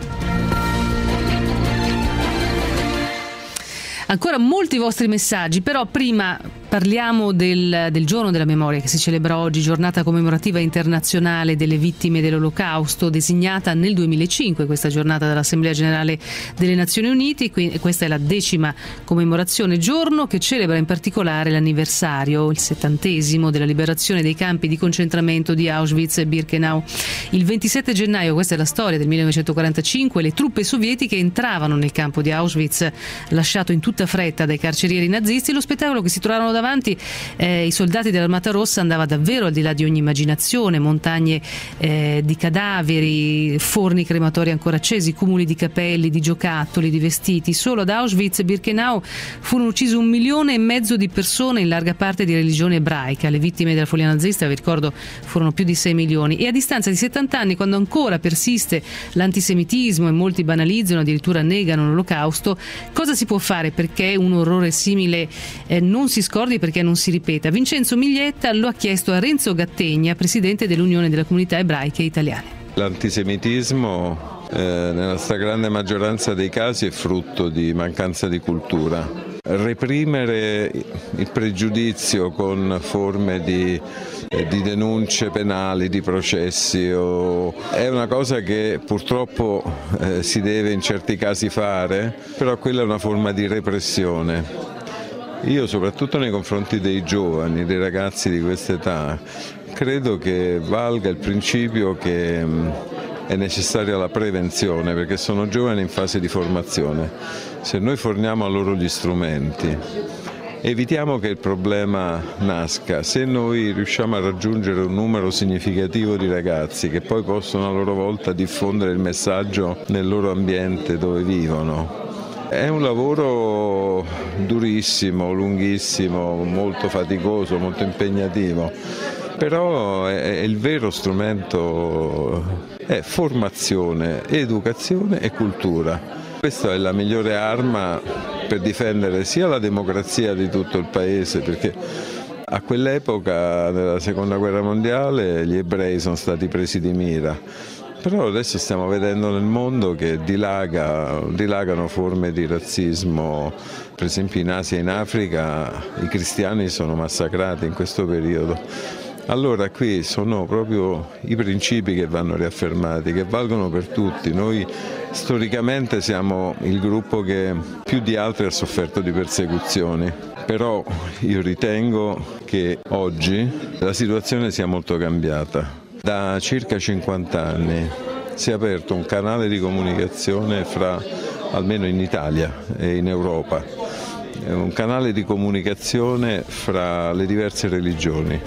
Ancora molti vostri messaggi, però prima parliamo del, del giorno della memoria che si celebra oggi, giornata commemorativa internazionale delle vittime dell'Olocausto, designata nel duemilacinque questa giornata dall'Assemblea Generale delle Nazioni Unite. Questa è la decima commemorazione, giorno che celebra in particolare l'anniversario, il settantesimo, della liberazione dei campi di concentramento di Auschwitz e Birkenau. Il ventisette gennaio, questa è la storia del millenovecentoquarantacinque, le truppe sovietiche entravano nel campo di Auschwitz, lasciato in tutta fretta dai carcerieri nazisti. Lo spettacolo che si trovarono davanti eh, i soldati dell'Armata Rossa andava davvero al di là di ogni immaginazione, montagne eh, di cadaveri, forni crematori ancora accesi, cumuli di capelli, di giocattoli, di vestiti. Solo ad Auschwitz e Birkenau furono uccise un milione e mezzo di persone, in larga parte di religione ebraica. Le vittime della follia nazista, vi ricordo, furono più di sei milioni. E a distanza di settanta anni, quando ancora persiste l'antisemitismo e molti banalizzano, addirittura negano l'Olocausto, cosa si può fare perché un orrore simile eh, non si scordi, perché non si ripeta? Vincenzo Miglietta lo ha chiesto a Renzo Gattegna, presidente dell'Unione delle Comunità Ebraiche Italiane. L'antisemitismo eh, nella stragrande maggioranza dei casi è frutto di mancanza di cultura. Reprimere il pregiudizio con forme di, eh, di denunce penali, di processi, o, è una cosa che purtroppo eh, si deve in certi casi fare, però quella è una forma di repressione. Io, soprattutto nei confronti dei giovani, dei ragazzi di questa età, credo che valga il principio che mh, è necessaria la prevenzione, perché sono giovani in fase di formazione. Se noi forniamo a loro gli strumenti, evitiamo che il problema nasca. Se noi riusciamo a raggiungere un numero significativo di ragazzi che poi possono a loro volta diffondere il messaggio nel loro ambiente dove vivono, è un lavoro durissimo, lunghissimo, molto faticoso, molto impegnativo, però è, è il vero strumento, è formazione, educazione e cultura. Questa è la migliore arma per difendere sia la democrazia di tutto il paese, perché a quell'epoca, nella seconda guerra mondiale, gli ebrei sono stati presi di mira. Però adesso stiamo vedendo nel mondo che dilaga, dilagano forme di razzismo. Per esempio in Asia e in Africa i cristiani sono massacrati in questo periodo. Allora qui sono proprio i principi che vanno riaffermati, che valgono per tutti. Noi storicamente siamo il gruppo che più di altri ha sofferto di persecuzioni, però io ritengo che oggi la situazione sia molto cambiata. Da circa cinquanta anni si è aperto un canale di comunicazione fra, almeno in Italia e in Europa, un canale di comunicazione fra le diverse religioni.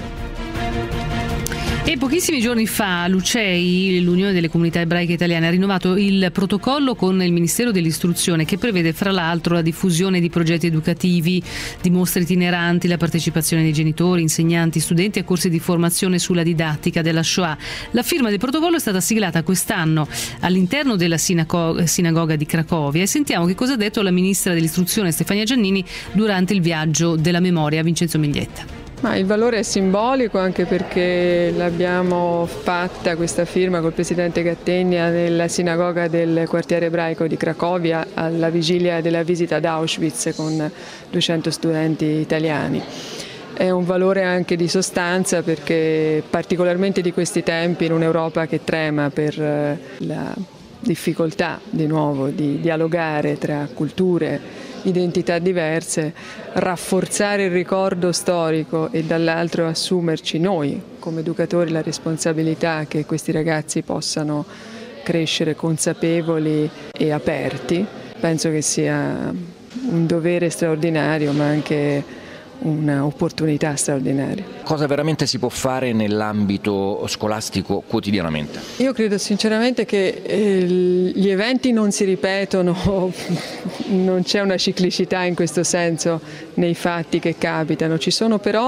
E pochissimi giorni fa l'U-C E I, l'Unione delle Comunità Ebraiche Italiane, ha rinnovato il protocollo con il Ministero dell'Istruzione, che prevede fra l'altro la diffusione di progetti educativi, di mostre itineranti, la partecipazione dei genitori, insegnanti, studenti a corsi di formazione sulla didattica della Shoah. La firma del protocollo è stata siglata quest'anno all'interno della sinago- sinagoga di Cracovia, e sentiamo che cosa ha detto la Ministra dell'Istruzione Stefania Giannini durante il viaggio della memoria. Vincenzo Miglietta. Ma il valore è simbolico, anche perché l'abbiamo fatta questa firma col presidente Gattegna nella sinagoga del quartiere ebraico di Cracovia alla vigilia della visita ad Auschwitz con duecento studenti italiani. È un valore anche di sostanza, perché particolarmente di questi tempi, in un'Europa che trema per la difficoltà di nuovo di dialogare tra culture, identità diverse, rafforzare il ricordo storico e dall'altro assumerci noi come educatori la responsabilità che questi ragazzi possano crescere consapevoli e aperti, penso che sia un dovere straordinario, ma anche un'opportunità straordinaria. Cosa veramente si può fare nell'ambito scolastico quotidianamente? Io credo sinceramente che eh, gli eventi non si ripetono, non c'è una ciclicità in questo senso nei fatti che capitano, ci sono però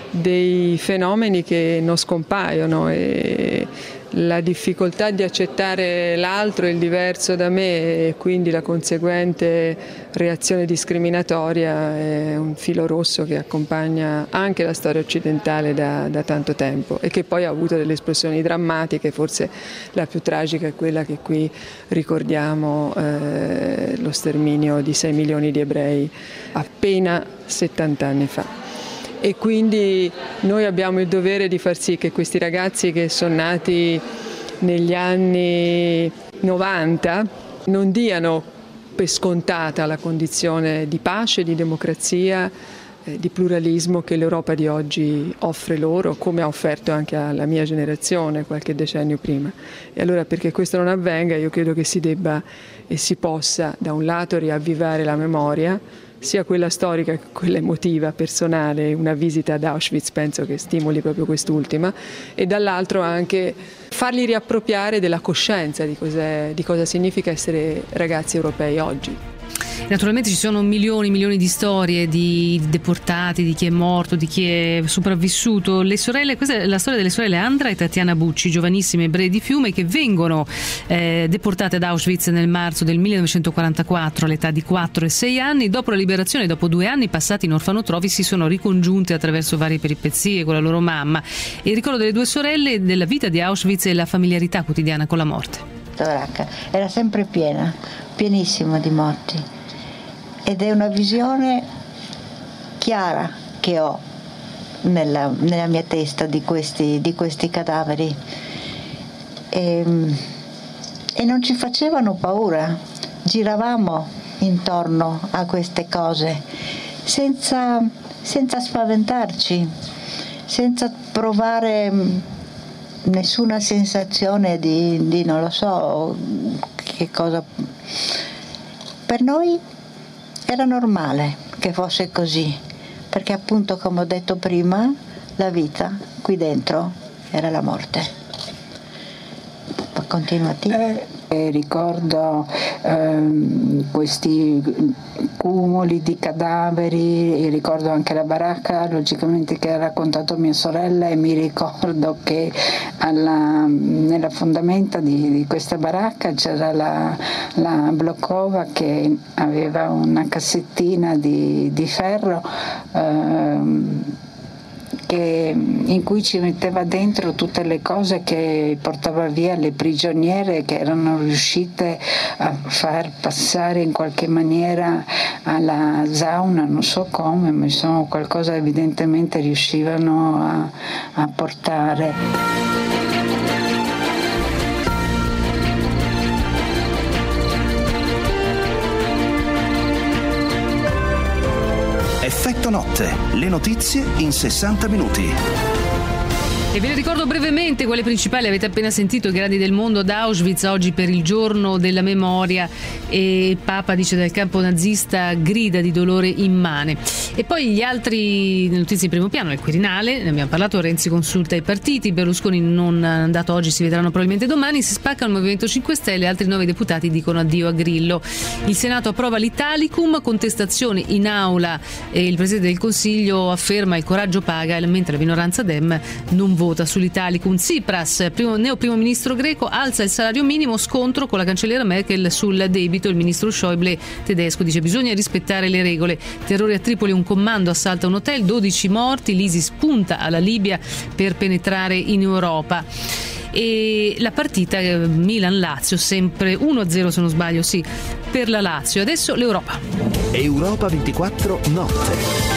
dei fenomeni che non scompaiono, e la difficoltà di accettare l'altro, il diverso da me, e quindi la conseguente reazione discriminatoria è un filo rosso che accompagna anche la storia occidentale da, da tanto tempo, e che poi ha avuto delle esplosioni drammatiche. Forse la più tragica è quella che qui ricordiamo, eh, lo sterminio di sei milioni di ebrei appena settanta anni fa. E quindi noi abbiamo il dovere di far sì che questi ragazzi che sono nati negli anni novanta non diano per scontata la condizione di pace, di democrazia, eh, di pluralismo che l'Europa di oggi offre loro, come ha offerto anche alla mia generazione qualche decennio prima. E allora, perché questo non avvenga, io credo che si debba e si possa da un lato riavvivare la memoria, sia quella storica che quella emotiva, personale. Una visita ad Auschwitz penso che stimoli proprio quest'ultima, e dall'altro anche farli riappropriare della coscienza di, cos'è, di cosa significa essere ragazzi europei oggi. Naturalmente ci sono milioni e milioni di storie di deportati, di chi è morto, di chi è sopravvissuto. Le sorelle, questa è la storia delle sorelle Andra e Tatiana Bucci, giovanissime ebree di Fiume, che vengono eh, deportate ad Auschwitz nel marzo del millenovecentoquarantaquattro all'età di quattro e sei anni. Dopo la liberazione, dopo due anni passati in orfanotrofi, si sono ricongiunte attraverso varie peripezie con la loro mamma. Il ricordo delle due sorelle, della vita di Auschwitz e la familiarità quotidiana con la morte. La baracca era sempre piena, pienissima di morti. Ed è una visione chiara che ho nella, nella mia testa di questi, di questi cadaveri. E, e non ci facevano paura, giravamo intorno a queste cose senza, senza spaventarci, senza provare nessuna sensazione di, di non lo so che cosa. Per noi era normale che fosse così, perché appunto, come ho detto prima, la vita qui dentro era la morte. Continuati. Eh, eh, ricordo ehm, questi cumuli di cadaveri, e ricordo anche la baracca, logicamente, che ha raccontato mia sorella, e mi ricordo che alla, nella fondamenta di, di questa baracca c'era la, la Blokova, che aveva una cassettina di, di ferro ehm, che, in cui ci metteva dentro tutte le cose che portava via le prigioniere, che erano riuscite a far passare in qualche maniera alla sauna, non so come, ma insomma qualcosa evidentemente riuscivano a, a portare. Effetto notte, le notizie in sessanta minuti. E ve ne ricordo brevemente quelle principali. Avete appena sentito i grandi del mondo ad Auschwitz, oggi per il giorno della memoria, e il Papa dice dal campo nazista grida di dolore immane. E poi gli altri notizie in primo piano, il Quirinale, ne abbiamo parlato, Renzi consulta i partiti, Berlusconi non è andato oggi, si vedranno probabilmente domani, si spacca il Movimento cinque Stelle, altri nove deputati dicono addio a Grillo. Il Senato approva l'Italicum, contestazioni in aula e il Presidente del Consiglio afferma il coraggio paga, mentre la minoranza Dem non vota sull'Italicum. Tsipras, primo, neo primo ministro greco, alza il salario minimo, scontro con la cancelliera Merkel sul debito. Il ministro Schäuble tedesco dice bisogna rispettare le regole. Terrore a Tripoli, un comando assalta un hotel, dodici morti, l'ISIS punta alla Libia per penetrare in Europa. E la partita Milan-Lazio, sempre uno a zero se non sbaglio, sì, per la Lazio. Adesso l'Europa. Europa ventiquattro notte.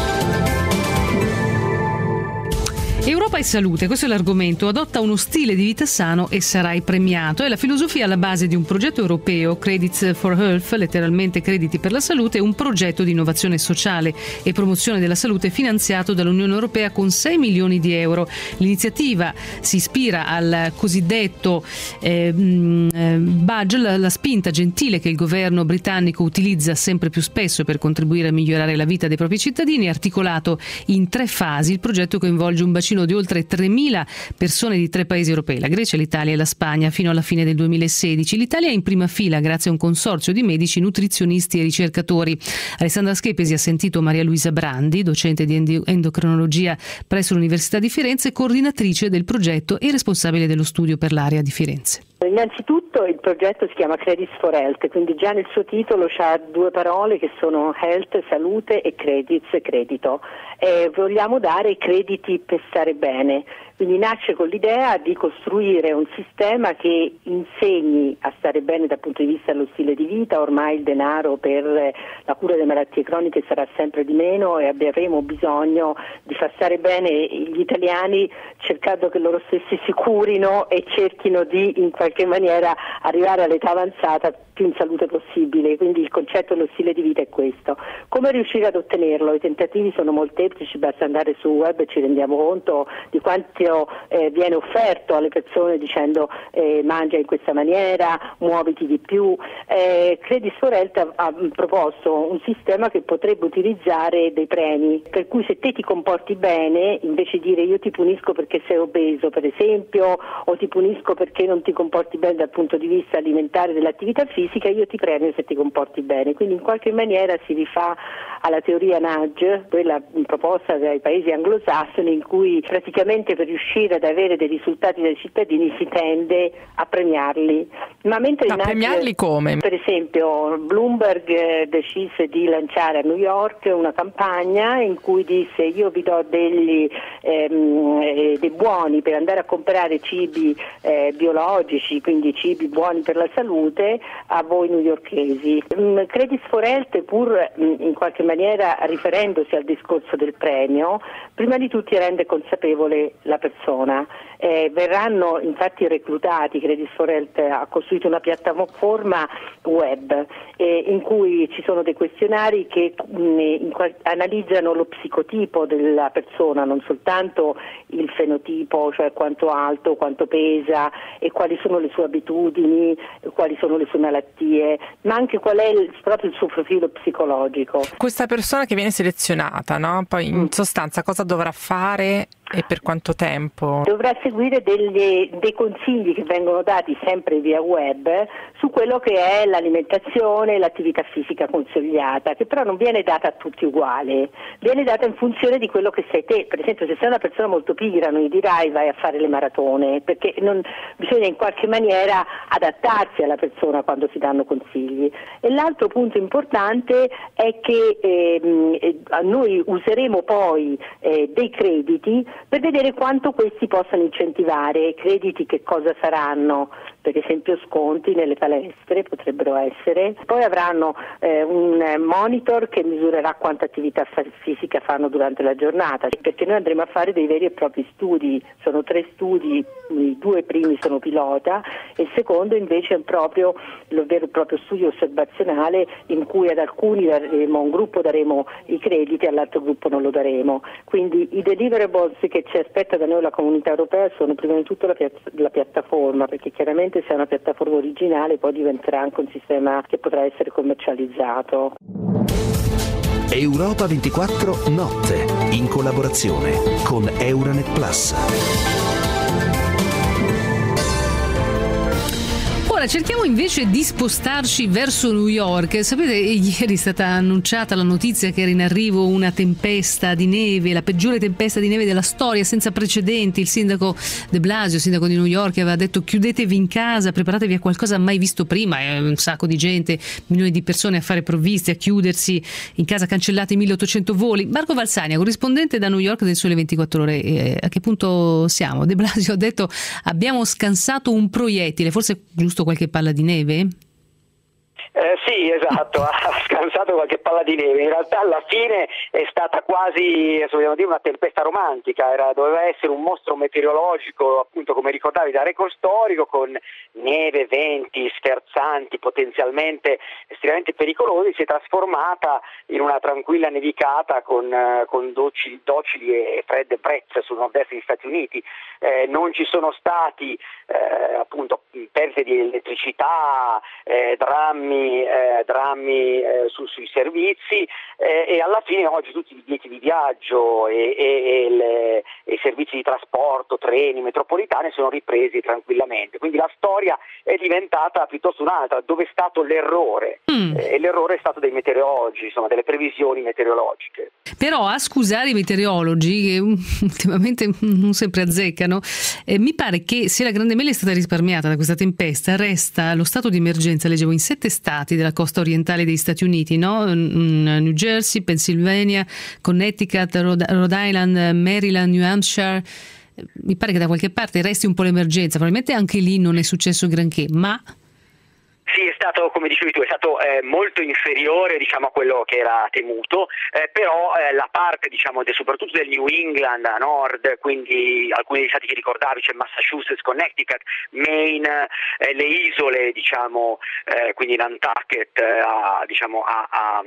Europa e salute, questo è l'argomento. Adotta uno stile di vita sano e sarai premiato. È la filosofia alla base di un progetto europeo, Credits for Health, letteralmente crediti per la salute, un progetto di innovazione sociale e promozione della salute finanziato dall'Unione Europea con sei milioni di euro. L'iniziativa si ispira al cosiddetto eh, budge, la, la spinta gentile che il governo britannico utilizza sempre più spesso per contribuire a migliorare la vita dei propri cittadini, articolato in tre fasi. Il progetto coinvolge un bacino di oltre tremila persone di tre paesi europei, la Grecia, l'Italia e la Spagna, fino alla fine del duemilasedici. L'Italia è in prima fila grazie a un consorzio di medici, nutrizionisti e ricercatori. Alessandra Schepesi ha sentito Maria Luisa Brandi, docente di endocrinologia presso l'Università di Firenze, coordinatrice del progetto e responsabile dello studio per l'area di Firenze. Innanzitutto il progetto si chiama Credits for Health, quindi già nel suo titolo c'ha due parole che sono health, salute, e credits, credito. Eh, vogliamo dare crediti per stare bene, quindi nasce con l'idea di costruire un sistema che insegni a stare bene dal punto di vista dello stile di vita. Ormai il denaro per la cura delle malattie croniche sarà sempre di meno e avremo bisogno di far stare bene gli italiani, cercando che loro stessi si curino e cerchino di in qualche maniera arrivare all'età avanzata più in salute possibile. Quindi il concetto dello stile di vita è questo. Come riuscire ad ottenerlo? I tentativi sono molteplici, basta andare sul web e ci rendiamo conto di quante esempio eh, viene offerto alle persone dicendo eh, mangia in questa maniera, muoviti di più. Eh, Credit for Health ha, ha proposto un sistema che potrebbe utilizzare dei premi, per cui se te ti comporti bene, invece di dire io ti punisco perché sei obeso per esempio, o ti punisco perché non ti comporti bene dal punto di vista alimentare dell'attività fisica, io ti premio se ti comporti bene. Quindi in qualche maniera si rifà alla teoria Nudge, quella proposta dai paesi anglosassoni, in cui praticamente per riuscire ad avere dei risultati dai cittadini si tende a premiarli. Ma mentre a Nudge, premiarli come? Per esempio Bloomberg eh, decise di lanciare a New York una campagna in cui disse io vi do degli ehm, eh, dei buoni per andare a comprare cibi eh, biologici, quindi cibi buoni per la salute a voi newyorkesi. Mm, Credit for Health, pur mm, in qualche maniera riferendosi al discorso del premio, prima di tutto rende consapevole la persona. Eh, verranno infatti reclutati, Credit for Health ha costruito una piattaforma web eh, in cui ci sono dei questionari che mh, in qual- analizzano lo psicotipo della persona, non soltanto il fenotipo, cioè quanto alto, quanto pesa e quali sono le sue abitudini, quali sono le sue malattie, ma anche qual è il, proprio il suo profilo psicologico. Questa persona che viene selezionata, no? Poi in sostanza cosa dovrà fare e per quanto tempo? Dovrà seguire delle, dei consigli che vengono dati sempre via web su quello che è l'alimentazione e l'attività fisica consigliata, che però non viene data a tutti uguale, viene data in funzione di quello che sei te. Per esempio, se sei una persona molto pigra non gli dirai vai a fare le maratone, perché non, bisogna in qualche maniera adattarsi alla persona quando si danno consigli. E l'altro punto importante è che ehm, noi useremo poi eh, dei crediti per vedere quanto questi possano incentivare. Crediti che cosa saranno? Per esempio sconti nelle palestre potrebbero essere, poi avranno eh, un monitor che misurerà quanta attività fisica fanno durante la giornata, perché noi andremo a fare dei veri e propri studi, sono tre studi, i due primi sono pilota e il secondo invece è proprio lo vero e proprio studio osservazionale in cui ad alcuni daremo, un gruppo daremo i crediti, all'altro gruppo non lo daremo. Quindi i deliverables che ci aspetta da noi la comunità europea sono prima di tutto la, piazza, la piattaforma, perché chiaramente se è una piattaforma originale poi diventerà anche un sistema che potrà essere commercializzato. Europa ventiquattro Notte, in collaborazione con Euranet Plus. Ora cerchiamo invece di spostarci verso New York. Sapete, ieri è stata annunciata la notizia che era in arrivo una tempesta di neve, la peggiore tempesta di neve della storia, senza precedenti. Il sindaco de Blasio, sindaco di New York, aveva detto chiudetevi in casa, preparatevi a qualcosa mai visto prima. È un sacco di gente, milioni di persone a fare provviste, a chiudersi in casa, cancellati milleottocento voli. Marco Valsania, corrispondente da New York del Sole ventiquattro Ore, eh, a che punto siamo? De Blasio ha detto abbiamo scansato un proiettile, forse giusto qualche palla di neve? Eh, sì, esatto, ha scansato qualche palla di neve. In realtà alla fine è stata quasi, vogliamo dire, una tempesta romantica. Era, doveva essere un mostro meteorologico, appunto come ricordavi, da record storico, con neve, venti sferzanti, potenzialmente estremamente pericolosi. Si è trasformata in una tranquilla nevicata con, con docili, docili e fredde brezze sul nord-est degli Stati Uniti. Eh, non ci sono stati eh, appunto perdite di elettricità, eh, drammi Eh, drammi eh, su, sui servizi eh, e alla fine oggi tutti i biglietti di viaggio e, e, e, le, e i servizi di trasporto, treni, metropolitane sono ripresi tranquillamente, quindi la storia è diventata piuttosto un'altra. Dove è stato l'errore? Mm. Eh, e l'errore è stato dei meteorologi, insomma delle previsioni meteorologiche. Però a scusare i meteorologi che ultimamente non sempre azzeccano, eh, mi pare che se la Grande Mela è stata risparmiata da questa tempesta resta lo stato di emergenza, leggevo, in sette stati della costa orientale degli Stati Uniti, no? New Jersey, Pennsylvania, Connecticut, Rhode Island, Maryland, New Hampshire. Mi pare che da qualche parte resti un po' l'emergenza, probabilmente anche lì non è successo granché, ma Sì, è stato, come dicevi tu, è stato eh, molto inferiore, diciamo, a quello che era temuto, eh, però eh, la parte, diciamo, de, soprattutto del New England a nord, quindi alcuni dei stati che ricordavi, c'è Massachusetts, Connecticut, Maine, eh, le isole, diciamo, eh, quindi Nantucket, eh, a, diciamo, a, a,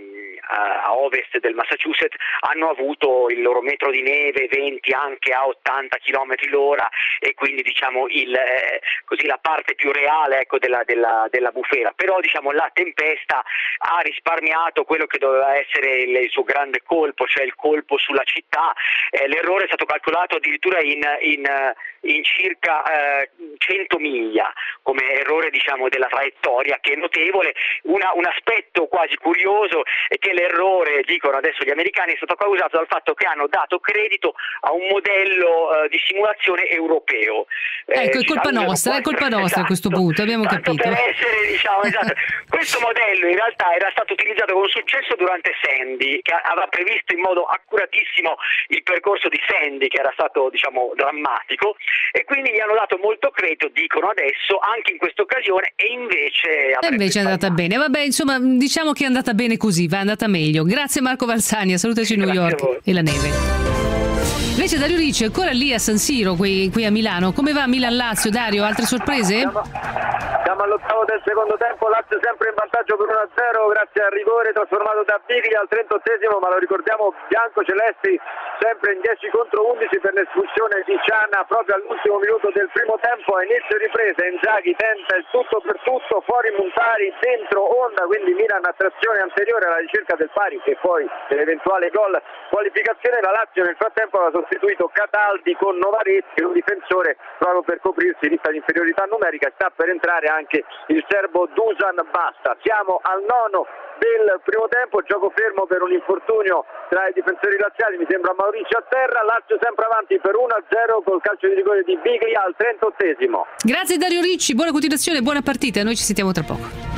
a ovest del Massachusetts, hanno avuto il loro metro di neve, venti anche a ottanta chilometri l'ora, e quindi, diciamo, il, eh, così la parte più reale, ecco, della, della, della bufera. Però, diciamo, la tempesta ha risparmiato quello che doveva essere il, il suo grande colpo, cioè il colpo sulla città. Eh, l'errore è stato calcolato addirittura in, in, in circa eh, cento miglia come errore, diciamo, della traiettoria, che è notevole. Una, un aspetto quasi curioso è che l'errore, dicono adesso gli americani, è stato causato dal fatto che hanno dato credito a un modello eh, di simulazione europeo. Eh, ecco, è colpa nostra, è colpa nostra, esatto, a questo punto, abbiamo tanto capito. Per essere, diciamo, esatto. Questo modello in realtà era stato utilizzato con successo durante Sandy, che aveva previsto in modo accuratissimo il percorso di Sandy, che era stato, diciamo, drammatico, e quindi gli hanno dato molto credito, dicono adesso, anche in questa occasione, e invece E invece è andata bene. Vabbè, insomma, diciamo che è andata bene così, va, è andata meglio. Grazie Marco Valsania, salutaci New York e la neve. Invece Dario Ricci ancora lì a San Siro, qui, qui a Milano. Come va Milan-Lazio? Dario, altre sorprese? Siamo, siamo all'ottavo del secondo tempo, Lazio sempre in vantaggio per uno a zero grazie al rigore trasformato da Biglia al trentottesimo, ma lo ricordiamo, bianco-celesti sempre in dieci contro undici per l'espulsione di Ciana proprio all'ultimo minuto del primo tempo. A inizio ripresa Inzaghi tenta il tutto per tutto, fuori Montari, dentro Onda, quindi Milan a trazione anteriore alla ricerca del pari e poi dell'eventuale gol qualificazione. La Lazio nel frattempo aveva sostituito Cataldi con Novaretti, un difensore proprio per coprirsi lista di inferiorità numerica. Sta per entrare anche il serbo Dusan Basta. Siamo al nono del primo tempo, gioco fermo per un infortunio tra i difensori laziali, mi sembra Mauricio a terra. Lazio sempre avanti per uno a zero col calcio di rigore di Biglia al trentottesimo. Grazie Dario Ricci, buona continuazione, buona partita, noi ci sentiamo tra poco.